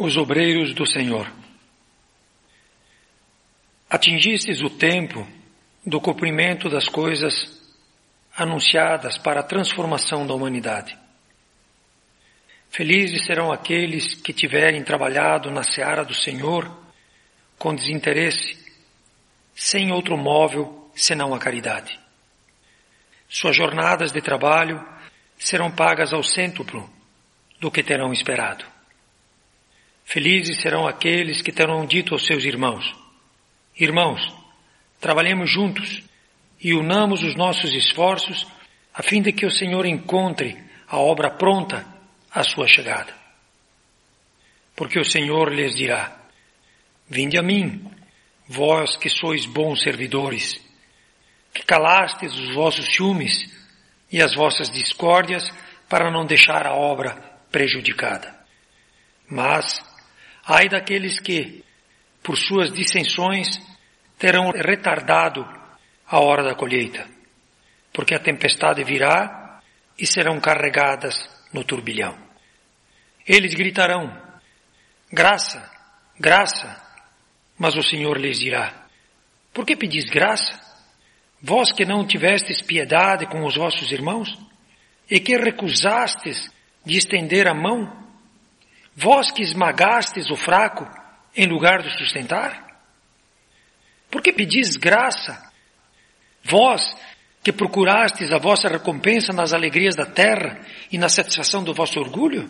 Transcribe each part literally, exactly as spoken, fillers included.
Os obreiros do Senhor. Atingistes o tempo do cumprimento das coisas anunciadas para a transformação da humanidade. Felizes serão aqueles que tiverem trabalhado na seara do Senhor com desinteresse, sem outro móvel senão a caridade. Suas jornadas de trabalho serão pagas ao cêntuplo do que terão esperado. Felizes serão aqueles que terão dito aos seus irmãos: Irmãos, trabalhemos juntos e unamos os nossos esforços a fim de que o Senhor encontre a obra pronta à sua chegada. Porque o Senhor lhes dirá: Vinde a mim, vós que sois bons servidores, que calastes os vossos ciúmes e as vossas discórdias para não deixar a obra prejudicada. Mas ai daqueles que, por suas dissensões, terão retardado a hora da colheita, porque a tempestade virá e serão carregadas no turbilhão. Eles gritarão: Graça, graça, mas o Senhor lhes dirá: Por que pedis graça? Vós que não tivestes piedade com os vossos irmãos, e que recusastes de estender a mão, vós que esmagastes o fraco em lugar de sustentar? Por que pedis graça? Vós que procurastes a vossa recompensa nas alegrias da terra e na satisfação do vosso orgulho?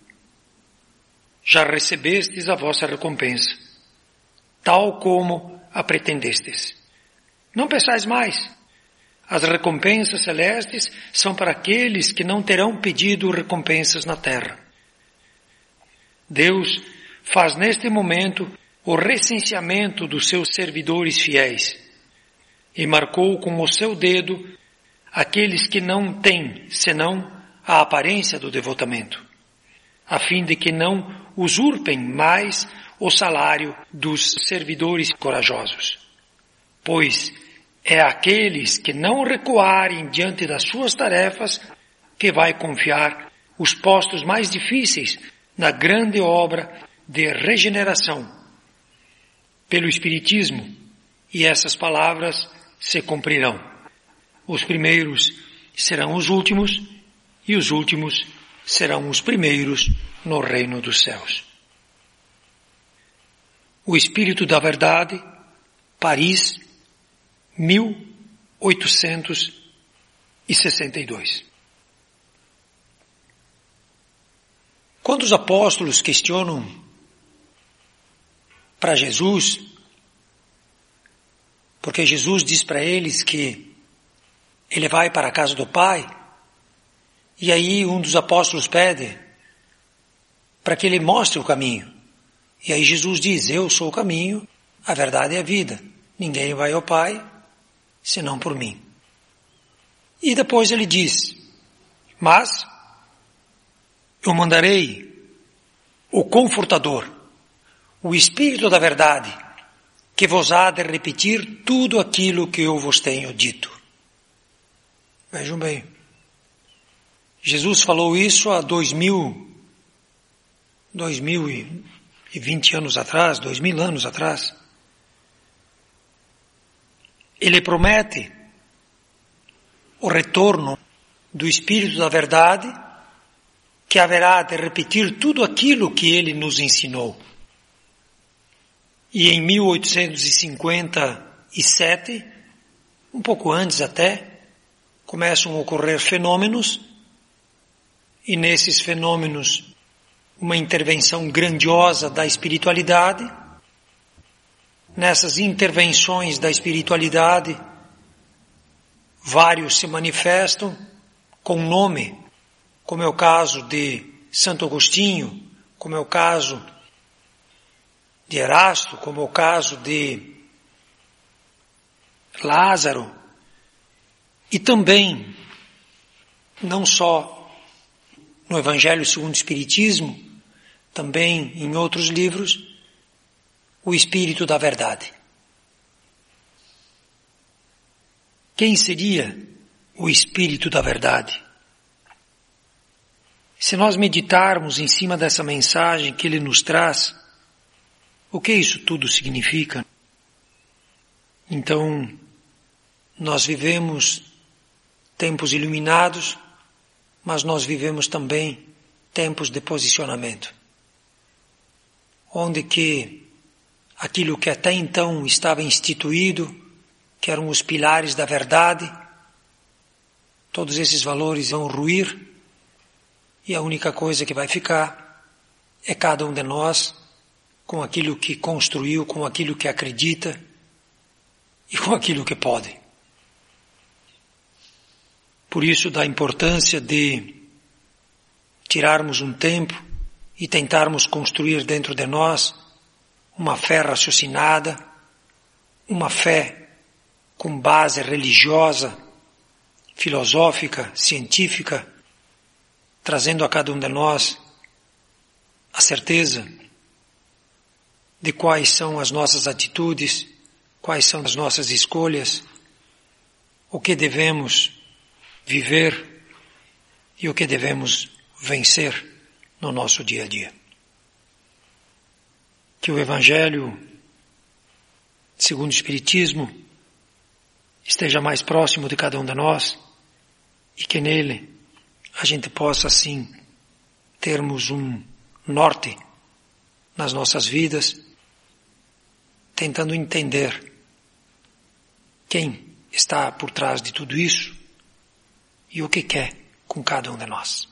Já recebestes a vossa recompensa, tal como a pretendestes. Não peçais mais. As recompensas celestes são para aqueles que não terão pedido recompensas na terra. Deus faz neste momento o recenseamento dos seus servidores fiéis e marcou com o seu dedo aqueles que não têm senão a aparência do devotamento, a fim de que não usurpem mais o salário dos servidores corajosos. Pois é aqueles que não recuarem diante das suas tarefas que vai confiar os postos mais difíceis na grande obra de regeneração pelo Espiritismo, e essas palavras se cumprirão. Os primeiros serão os últimos, e os últimos serão os primeiros no reino dos céus. O Espírito da Verdade, Paris, mil oitocentos e sessenta e dois. Quando os apóstolos questionam para Jesus, porque Jesus diz para eles que ele vai para a casa do Pai, e aí um dos apóstolos pede para que ele mostre o caminho. E aí Jesus diz: eu sou o caminho, a verdade e a vida. Ninguém vai ao Pai senão por mim. E depois ele diz: mas eu mandarei o Confortador, o Espírito da Verdade, que vos há de repetir tudo aquilo que eu vos tenho dito. Vejam bem, Jesus falou isso há dois mil, dois mil e vinte anos atrás, dois mil anos atrás. Ele promete o retorno do Espírito da Verdade, que haverá de repetir tudo aquilo que ele nos ensinou. E em mil oitocentos e cinquenta e sete, um pouco antes até, começam a ocorrer fenômenos, e nesses fenômenos uma intervenção grandiosa da espiritualidade. Nessas intervenções da espiritualidade, vários se manifestam com nome, como é o caso de Santo Agostinho, como é o caso de Erasto, como é o caso de Lázaro, e também, não só no Evangelho segundo o Espiritismo, também em outros livros, o Espírito da Verdade. Quem seria o Espírito da Verdade? Se nós meditarmos em cima dessa mensagem que ele nos traz, o que isso tudo significa? Então, nós vivemos tempos iluminados, mas nós vivemos também tempos de posicionamento, onde que aquilo que até então estava instituído, que eram os pilares da verdade, todos esses valores vão ruir, e a única coisa que vai ficar é cada um de nós com aquilo que construiu, com aquilo que acredita e com aquilo que pode. Por isso, da importância de tirarmos um tempo e tentarmos construir dentro de nós uma fé raciocinada, uma fé com base religiosa, filosófica, científica, trazendo a cada um de nós a certeza de quais são as nossas atitudes, quais são as nossas escolhas, o que devemos viver e o que devemos vencer no nosso dia a dia. Que o Evangelho, segundo o Espiritismo, esteja mais próximo de cada um de nós e que nele a gente possa, assim, termos um norte nas nossas vidas, tentando entender quem está por trás de tudo isso e o que quer com cada um de nós.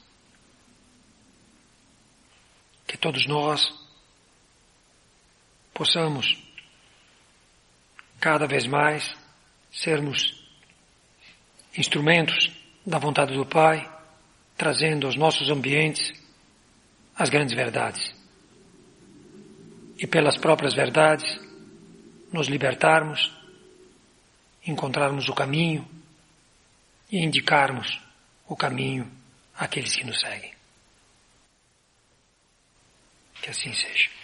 Que todos nós possamos cada vez mais sermos instrumentos da vontade do Pai, trazendo aos nossos ambientes as grandes verdades. E pelas próprias verdades nos libertarmos, encontrarmos o caminho e indicarmos o caminho àqueles que nos seguem. Que assim seja.